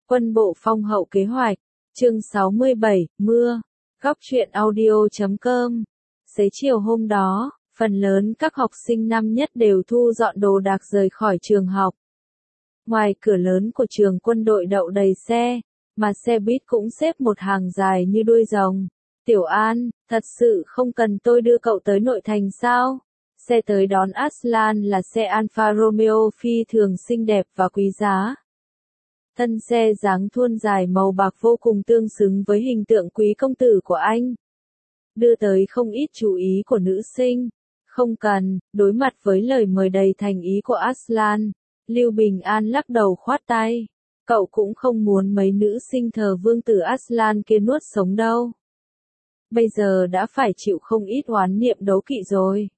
Quân bộ phong hậu kế hoạch, chương 67, mưa, góc truyện audio.com. Xế chiều hôm đó, phần lớn các học sinh năm nhất đều thu dọn đồ đạc rời khỏi trường học. Ngoài cửa lớn của trường quân đội đậu đầy xe, mà xe buýt cũng xếp một hàng dài như đuôi rồng. Tiểu An, thật sự không cần tôi đưa cậu tới nội thành sao? Xe tới đón Aslan là xe Alfa Romeo phi thường xinh đẹp và quý giá. Thân xe dáng thuôn dài màu bạc vô cùng tương xứng với hình tượng quý công tử của anh. Đưa tới không ít chú ý của nữ sinh. Không cần, đối mặt với lời mời đầy thành ý của Aslan, Lưu Bình An lắc đầu khoát tay. Cậu cũng không muốn mấy nữ sinh thờ vương tử Aslan kia nuốt sống đâu. Bây giờ đã phải chịu không ít oán niệm đố kỵ rồi.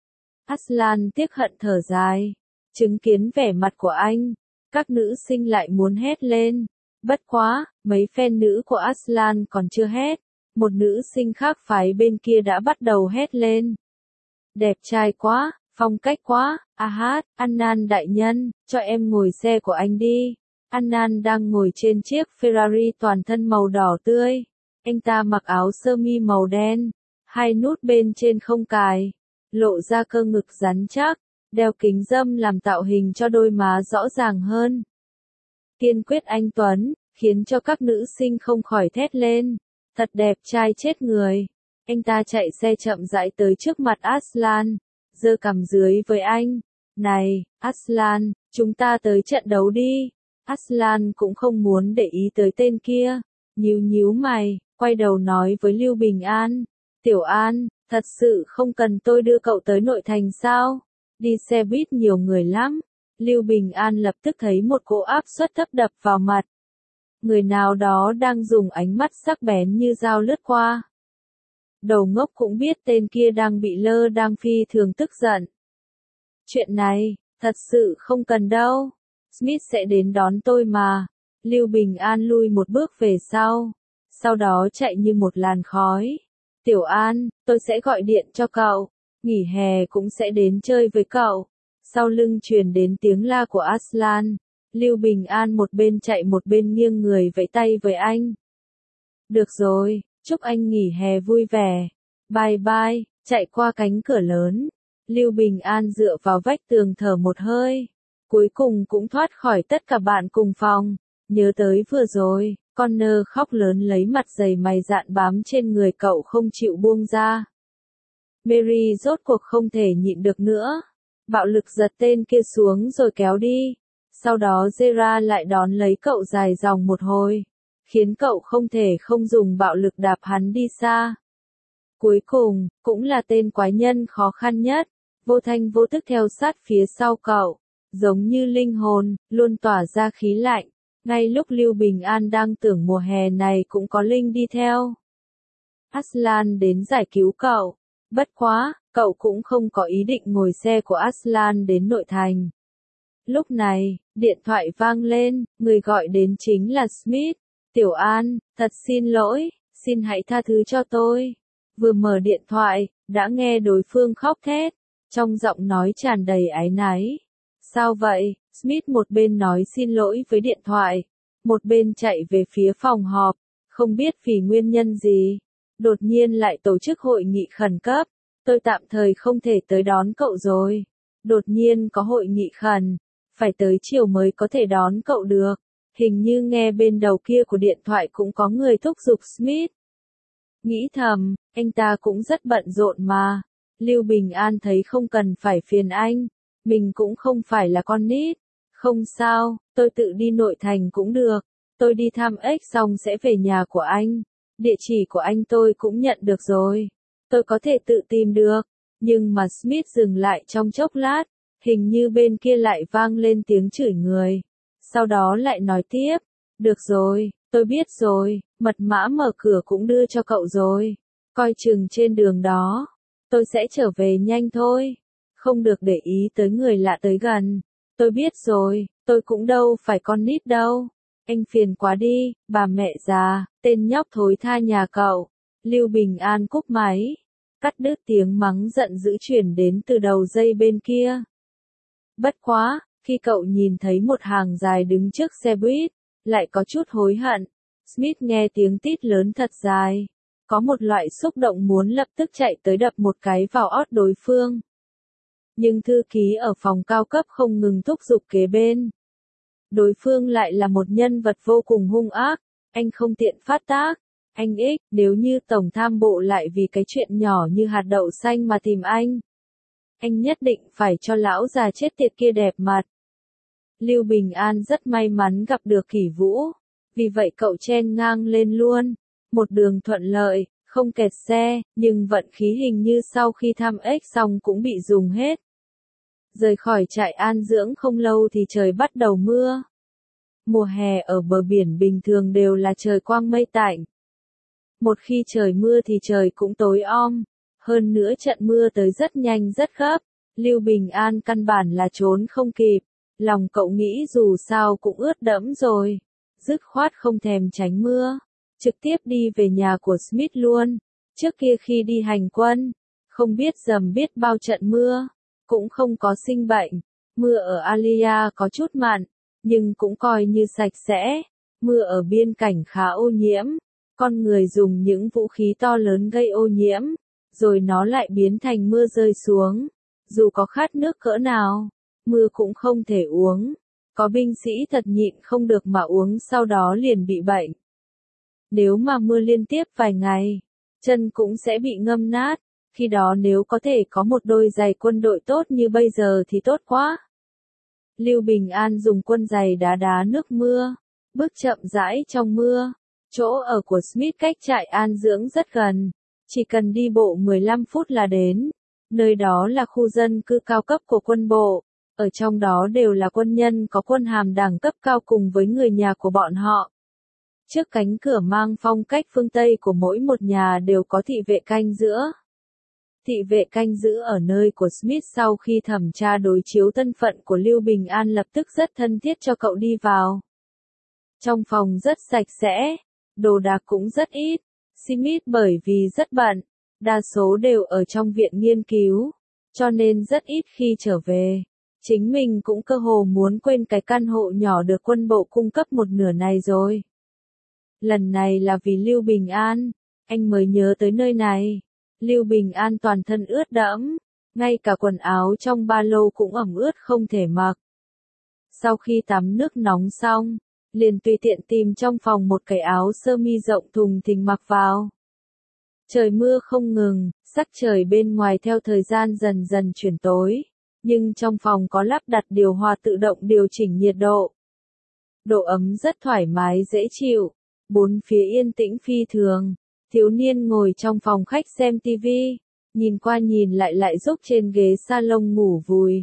Aslan tiếc hận thở dài. Chứng kiến vẻ mặt của anh, các nữ sinh lại muốn hét lên. Bất quá, mấy fan nữ của Aslan còn chưa hét. Một nữ sinh khác phái bên kia đã bắt đầu hét lên. Đẹp trai quá, phong cách quá, Annan đại nhân, cho em ngồi xe của anh đi. Annan đang ngồi trên chiếc Ferrari toàn thân màu đỏ tươi. Anh ta mặc áo sơ mi màu đen, hai nút bên trên không cài, lộ ra cơ ngực rắn chắc, đeo kính râm làm tạo hình cho đôi má rõ ràng hơn. Kiên quyết anh tuấn, khiến cho các nữ sinh không khỏi thét lên. Thật đẹp trai chết người. Anh ta chạy xe chậm rãi tới trước mặt Aslan, giơ cằm dưới với anh. Này, Aslan, chúng ta tới trận đấu đi. Aslan cũng không muốn để ý tới tên kia. Nhíu mày, quay đầu nói với Lưu Bình An. Tiểu An, thật sự không cần tôi đưa cậu tới nội thành sao? Đi xe buýt nhiều người lắm. Lưu Bình An lập tức thấy một cỗ áp suất thấp đập vào mặt. Người nào đó đang dùng ánh mắt sắc bén như dao lướt qua. Đầu ngốc cũng biết tên kia đang bị lơ đang phi thường tức giận. Chuyện này, thật sự không cần đâu. Smith sẽ đến đón tôi mà. Lưu Bình An lui một bước về sau đó chạy như một làn khói. Tiểu An, tôi sẽ gọi điện cho cậu. Nghỉ hè cũng sẽ đến chơi với cậu. Sau lưng truyền đến tiếng la của Aslan. Lưu Bình An một bên chạy một bên nghiêng người vẫy tay với anh. Được rồi, chúc anh nghỉ hè vui vẻ. Bye bye, chạy qua cánh cửa lớn. Lưu Bình An dựa vào vách tường thở một hơi. Cuối cùng cũng thoát khỏi tất cả bạn cùng phòng. Nhớ tới vừa rồi, Connor khóc lớn lấy mặt dày mày dạn bám trên người cậu không chịu buông ra. Mary rốt cuộc không thể nhịn được nữa. Bạo lực giật tên kia xuống rồi kéo đi. Sau đó Zera lại đón lấy cậu dài dòng một hồi, khiến cậu không thể không dùng bạo lực đạp hắn đi xa. Cuối cùng, cũng là tên quái nhân khó khăn nhất, vô thanh vô tức theo sát phía sau cậu, giống như linh hồn, luôn tỏa ra khí lạnh, ngay lúc Lưu Bình An đang tưởng mùa hè này cũng có Linh đi theo. Aslan đến giải cứu cậu, bất quá, cậu cũng không có ý định ngồi xe của Aslan đến nội thành. Lúc này, điện thoại vang lên, người gọi đến chính là Smith. Tiểu An, thật xin lỗi, xin hãy tha thứ cho tôi. Vừa mở điện thoại, đã nghe đối phương khóc thét, trong giọng nói tràn đầy áy náy. Sao vậy? Smith một bên nói xin lỗi với điện thoại, một bên chạy về phía phòng họp, không biết vì nguyên nhân gì. Đột nhiên lại tổ chức hội nghị khẩn cấp, tôi tạm thời không thể tới đón cậu rồi. Đột nhiên có hội nghị khẩn. Phải tới chiều mới có thể đón cậu được. Hình như nghe bên đầu kia của điện thoại cũng có người thúc giục Smith. Nghĩ thầm, anh ta cũng rất bận rộn mà. Lưu Bình An thấy không cần phải phiền anh. Mình cũng không phải là con nít. Không sao, tôi tự đi nội thành cũng được. Tôi đi thăm X xong sẽ về nhà của anh. Địa chỉ của anh tôi cũng nhận được rồi. Tôi có thể tự tìm được. Nhưng mà Smith dừng lại trong chốc lát. Hình như bên kia lại vang lên tiếng chửi người. Sau đó lại nói tiếp. Được rồi, tôi biết rồi, mật mã mở cửa cũng đưa cho cậu rồi. Coi chừng trên đường đó. Tôi sẽ trở về nhanh thôi. Không được để ý tới người lạ tới gần. Tôi biết rồi, tôi cũng đâu phải con nít đâu. Anh phiền quá đi, bà mẹ già, tên nhóc thối tha nhà cậu. Lưu Bình An cúp máy. Cắt đứt tiếng mắng giận dữ chuyển đến từ đầu dây bên kia. Bất quá, khi cậu nhìn thấy một hàng dài đứng trước xe buýt, lại có chút hối hận. Smith nghe tiếng tít lớn thật dài. Có một loại xúc động muốn lập tức chạy tới đập một cái vào ót đối phương. Nhưng thư ký ở phòng cao cấp không ngừng thúc giục kế bên. Đối phương lại là một nhân vật vô cùng hung ác, anh không tiện phát tác. Anh ích, nếu như Tổng Tham bộ lại vì cái chuyện nhỏ như hạt đậu xanh mà tìm anh nhất định phải cho lão già chết tiệt kia đẹp mặt. Lưu Bình An rất may mắn gặp được Kỷ Vũ, vì vậy cậu chen ngang lên luôn, một đường thuận lợi, không kẹt xe, nhưng vận khí hình như sau khi thăm ếch xong cũng bị dùng hết. Rời khỏi trại an dưỡng không lâu thì trời bắt đầu mưa. Mùa hè ở bờ biển bình thường đều là trời quang mây tạnh. Một khi trời mưa thì trời cũng tối om, hơn nữa trận mưa tới rất nhanh rất gấp, Lưu Bình An căn bản là trốn không kịp, lòng cậu nghĩ dù sao cũng ướt đẫm rồi, dứt khoát không thèm tránh mưa, trực tiếp đi về nhà của Smith luôn. Trước kia khi đi hành quân, không biết dầm biết bao trận mưa, cũng không có sinh bệnh, mưa ở Alia có chút mặn, nhưng cũng coi như sạch sẽ, mưa ở biên cảnh khá ô nhiễm. Con người dùng những vũ khí to lớn gây ô nhiễm, rồi nó lại biến thành mưa rơi xuống. Dù có khát nước cỡ nào, mưa cũng không thể uống. Có binh sĩ thật nhịn không được mà uống sau đó liền bị bệnh. Nếu mà mưa liên tiếp vài ngày, chân cũng sẽ bị ngâm nát. Khi đó nếu có thể có một đôi giày quân đội tốt như bây giờ thì tốt quá. Lưu Bình An dùng quân giày đá đá nước mưa, bước chậm rãi trong mưa. Chỗ ở của Smith cách trại an dưỡng rất gần, chỉ cần đi bộ 15 phút là đến. Nơi đó là khu dân cư cao cấp của quân bộ, ở trong đó đều là quân nhân có quân hàm đẳng cấp cao cùng với người nhà của bọn họ. Trước cánh cửa mang phong cách phương Tây của mỗi một nhà đều có thị vệ canh giữa. Thị vệ canh giữ ở nơi của Smith sau khi thẩm tra đối chiếu thân phận của Lưu Bình An lập tức rất thân thiết cho cậu đi vào. Trong phòng rất sạch sẽ. Đồ đạc cũng rất ít, Smith bởi vì rất bận, đa số đều ở trong viện nghiên cứu, cho nên rất ít khi trở về. Chính mình cũng cơ hồ muốn quên cái căn hộ nhỏ được quân bộ cung cấp một nửa này rồi. Lần này là vì Lưu Bình An, anh mới nhớ tới nơi này. Lưu Bình An toàn thân ướt đẫm, ngay cả quần áo trong ba lô cũng ẩm ướt không thể mặc. Sau khi tắm nước nóng xong, liền tùy tiện tìm trong phòng một cái áo sơ mi rộng thùng thình mặc vào. Trời mưa không ngừng, sắc trời bên ngoài theo thời gian dần dần chuyển tối, nhưng trong phòng có lắp đặt điều hòa tự động điều chỉnh nhiệt độ. Độ ấm rất thoải mái dễ chịu, bốn phía yên tĩnh phi thường, thiếu niên ngồi trong phòng khách xem tivi, nhìn qua nhìn lại rúc trên ghế salon ngủ vùi.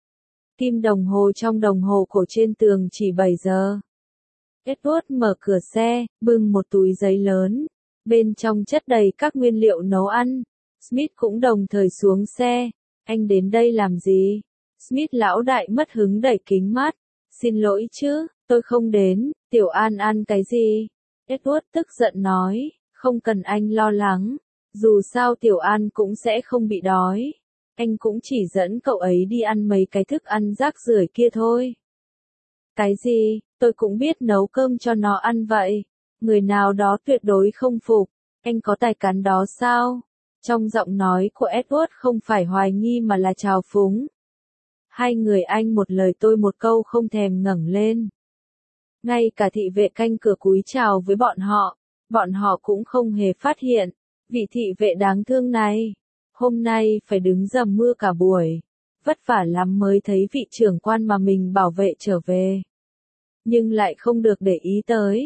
Kim đồng hồ trong đồng hồ cổ trên tường chỉ 7 giờ. Edward mở cửa xe, bưng một túi giấy lớn, bên trong chất đầy các nguyên liệu nấu ăn. Smith cũng đồng thời xuống xe. Anh đến đây làm gì? Smith lão đại mất hứng đẩy kính mắt. Xin lỗi chứ, tôi không đến, Tiểu An ăn cái gì? Edward tức giận nói, không cần anh lo lắng, dù sao Tiểu An cũng sẽ không bị đói. Anh cũng chỉ dẫn cậu ấy đi ăn mấy cái thức ăn rác rưởi kia thôi. Cái gì, tôi cũng biết nấu cơm cho nó ăn vậy. Người nào đó tuyệt đối không phục. Anh có tài cán đó sao? Trong giọng nói của Edward không phải hoài nghi mà là trào phúng. Hai người anh một lời tôi một câu không thèm ngẩng lên. Ngay cả thị vệ canh cửa cúi chào với bọn họ cũng không hề phát hiện. Vị thị vệ đáng thương này, hôm nay phải đứng dầm mưa cả buổi. Vất vả lắm mới thấy vị trưởng quan mà mình bảo vệ trở về. Nhưng lại không được để ý tới.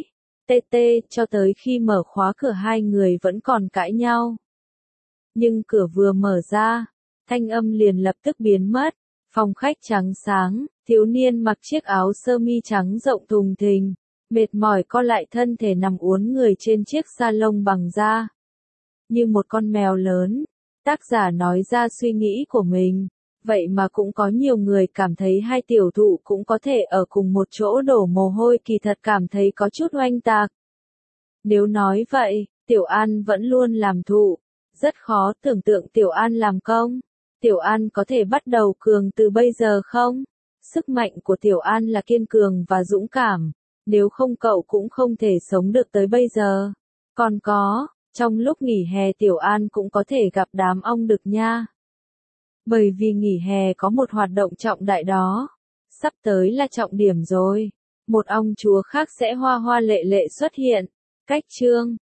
Cho tới khi mở khóa cửa hai người vẫn còn cãi nhau. Nhưng cửa vừa mở ra, thanh âm liền lập tức biến mất. Phòng khách trắng sáng, thiếu niên mặc chiếc áo sơ mi trắng rộng thùng thình, mệt mỏi co lại thân thể nằm uốn người trên chiếc salon bằng da. Như một con mèo lớn, tác giả nói ra suy nghĩ của mình. Vậy mà cũng có nhiều người cảm thấy hai tiểu thụ cũng có thể ở cùng một chỗ đổ mồ hôi, kỳ thật cảm thấy có chút oanh tạc. Nếu nói vậy, Tiểu An vẫn luôn làm thụ, rất khó tưởng tượng Tiểu An làm công. Tiểu An có thể bắt đầu cường từ bây giờ không? Sức mạnh của Tiểu An là kiên cường và dũng cảm, nếu không cậu cũng không thể sống được tới bây giờ. Còn có, trong lúc nghỉ hè Tiểu An cũng có thể gặp đám ong đực nha. Bởi vì nghỉ hè có một hoạt động trọng đại đó. Sắp tới là trọng điểm rồi. Một ong chúa khác sẽ hoa hoa lệ lệ xuất hiện. Cách chương